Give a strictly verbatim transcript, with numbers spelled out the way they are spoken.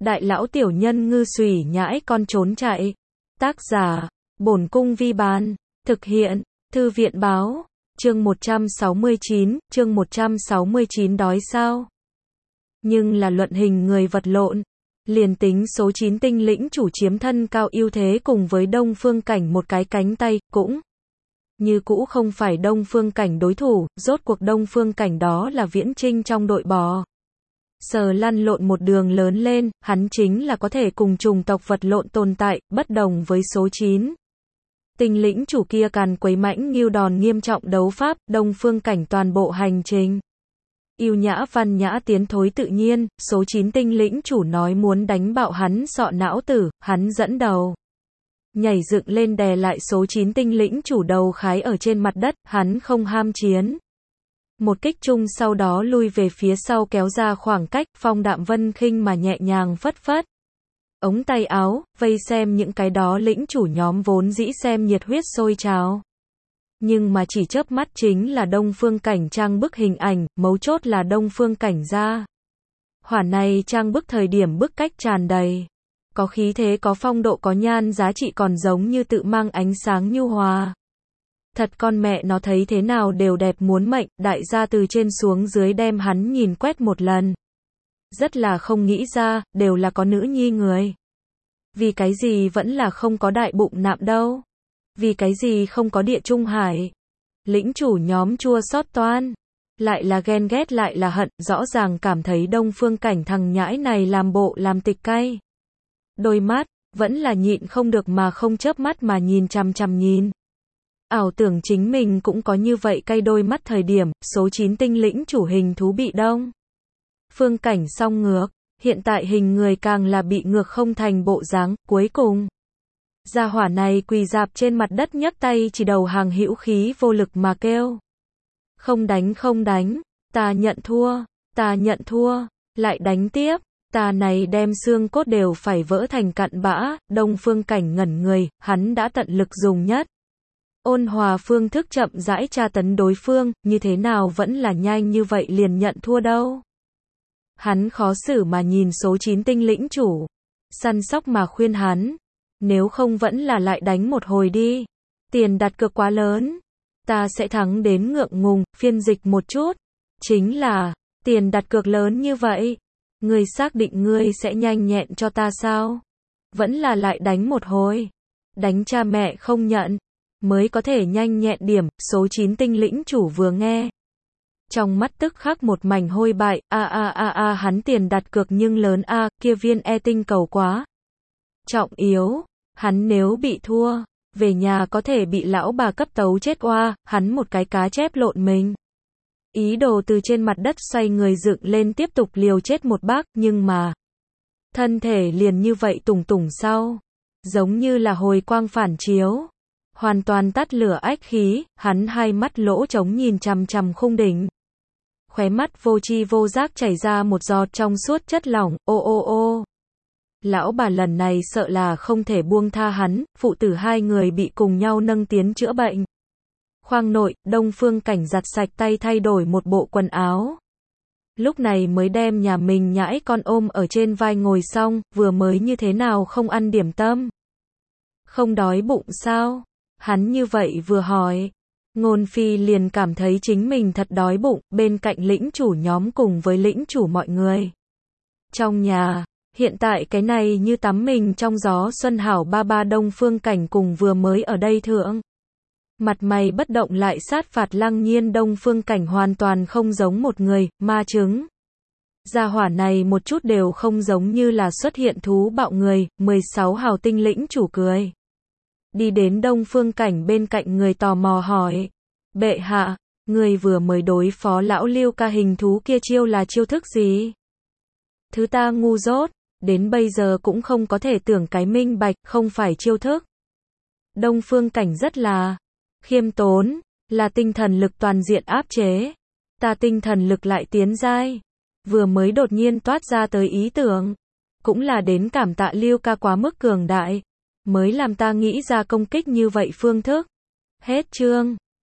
đại lão tiểu nhân ngư xùy nhãi con trốn chạy. Tác giả, Bổn Cung Vi Bán. Thực hiện, Thư viện Báo. Chương một trăm sáu mươi chín, chương một trăm sáu mươi chín đói sao? Nhưng là luận hình người vật lộn. Liền tính số chín tinh lĩnh chủ chiếm thân cao ưu thế cùng với Đông Phương Cảnh một cái cánh tay, cũng như cũ không phải Đông Phương Cảnh đối thủ, rốt cuộc Đông Phương Cảnh đó là Viễn Trinh trong đội bò. Sờ lăn lộn một đường lớn lên, hắn chính là có thể cùng chủng tộc vật lộn tồn tại, bất đồng với số chín. Tinh lĩnh chủ kia càn quấy mãnh nghiêu đòn nghiêm trọng đấu pháp, Đông Phương Cảnh toàn bộ hành trình yêu nhã văn nhã tiến thối tự nhiên, số chín tinh lĩnh chủ nói muốn đánh bạo hắn sọ não tử, hắn dẫn đầu nhảy dựng lên đè lại số chín tinh lĩnh chủ đầu khái ở trên mặt đất, hắn không ham chiến. Một kích chung sau đó lui về phía sau kéo ra khoảng cách, Phong Đạm Vân khinh mà nhẹ nhàng phất phất ống tay áo, vây xem những cái đó lĩnh chủ nhóm vốn dĩ xem nhiệt huyết sôi trào. Nhưng mà chỉ chớp mắt chính là Đông Phương Cảnh trang bức hình ảnh, mấu chốt là Đông Phương Cảnh ra. Hỏa này trang bức thời điểm bức cách tràn đầy. Có khí thế có phong độ có nhan giá trị còn giống như tự mang ánh sáng nhu hòa. Thật con mẹ nó thấy thế nào đều đẹp muốn mệnh, đại gia từ trên xuống dưới đem hắn nhìn quét một lần. Rất là không nghĩ ra, đều là có nữ nhi người. Vì cái gì vẫn là không có đại bụng nạm đâu? Vì cái gì không có địa trung hải? Lĩnh chủ nhóm chua xót toan. Lại là ghen ghét lại là hận, rõ ràng cảm thấy Đông Phương Cảnh thằng nhãi này làm bộ làm tịch cay. Đôi mắt, vẫn là nhịn không được mà không chớp mắt mà nhìn chằm chằm nhìn. Ảo tưởng chính mình cũng có như vậy cay đôi mắt thời điểm, số chín tinh lĩnh chủ hình thú bị Đông Phương Cảnh song ngược, hiện tại hình người càng là bị ngược không thành bộ dáng, cuối cùng. Gia hỏa này quỳ dạp trên mặt đất nhấc tay chỉ đầu hàng hữu khí vô lực mà kêu. Không đánh không đánh, ta nhận thua, ta nhận thua, lại đánh tiếp, ta này đem xương cốt đều phải vỡ thành cặn bã, Đông Phương Cảnh ngẩn người, hắn đã tận lực dùng nhất. Ôn hòa phương thức chậm rãi tra tấn đối phương, như thế nào vẫn là nhanh như vậy liền nhận thua đâu. Hắn khó xử mà nhìn số chín tinh lĩnh chủ, săn sóc mà khuyên hắn, nếu không vẫn là lại đánh một hồi đi, tiền đặt cược quá lớn, ta sẽ thắng đến ngượng ngùng, phiên dịch một chút, chính là, tiền đặt cược lớn như vậy, ngươi xác định ngươi sẽ nhanh nhẹn cho ta sao, vẫn là lại đánh một hồi, đánh cha mẹ không nhận, mới có thể nhanh nhẹn điểm, số chín tinh lĩnh chủ vừa nghe. Trong mắt tức khắc một mảnh hôi bại, a a a a hắn tiền đặt cược nhưng lớn a, kia viên e tinh cầu quá trọng yếu, hắn nếu bị thua, về nhà có thể bị lão bà cấp tấu chết oa, hắn một cái cá chép lộn mình. Ý đồ từ trên mặt đất xoay người dựng lên tiếp tục liều chết một bác, nhưng mà thân thể liền như vậy tùng tùng sau, giống như là hồi quang phản chiếu, hoàn toàn tắt lửa ách khí, hắn hai mắt lỗ trống nhìn chằm chằm khung đỉnh. Khóe mắt vô tri vô giác chảy ra một giọt trong suốt chất lỏng, ô ô ô. Lão bà lần này sợ là không thể buông tha hắn, phụ tử hai người bị cùng nhau nâng tiến chữa bệnh. Khoang nội, Đông Phương Cảnh giặt sạch tay thay đổi một bộ quần áo. Lúc này mới đem nhà mình nhãi con ôm ở trên vai ngồi xong, vừa mới như thế nào không ăn điểm tâm. Không đói bụng sao? Hắn như vậy vừa hỏi. Ngôn Phi liền cảm thấy chính mình thật đói bụng, bên cạnh lĩnh chủ nhóm cùng với lĩnh chủ mọi người. Trong nhà, hiện tại cái này như tắm mình trong gió xuân hảo ba ba Đông Phương Cảnh cùng vừa mới ở đây thượng. Mặt mày bất động lại sát phạt lăng nhiên Đông Phương Cảnh hoàn toàn không giống một người, ma chứng. Gia hỏa này một chút đều không giống như là xuất hiện thú bạo người, mười sáu hào tinh lĩnh chủ cười. Đi đến Đông Phương Cảnh bên cạnh người tò mò hỏi. Bệ hạ, người vừa mới đối phó lão Liêu ca hình thú kia chiêu là chiêu thức gì? Thứ ta ngu dốt, đến bây giờ cũng không có thể tưởng cái minh bạch, không phải chiêu thức. Đông Phương Cảnh rất là khiêm tốn, là tinh thần lực toàn diện áp chế. Ta tinh thần lực lại tiến giai. Vừa mới đột nhiên toát ra tới ý tưởng. Cũng là đến cảm tạ Liêu ca quá mức cường đại. Mới làm ta nghĩ ra công kích như vậy phương thức. Hết chương.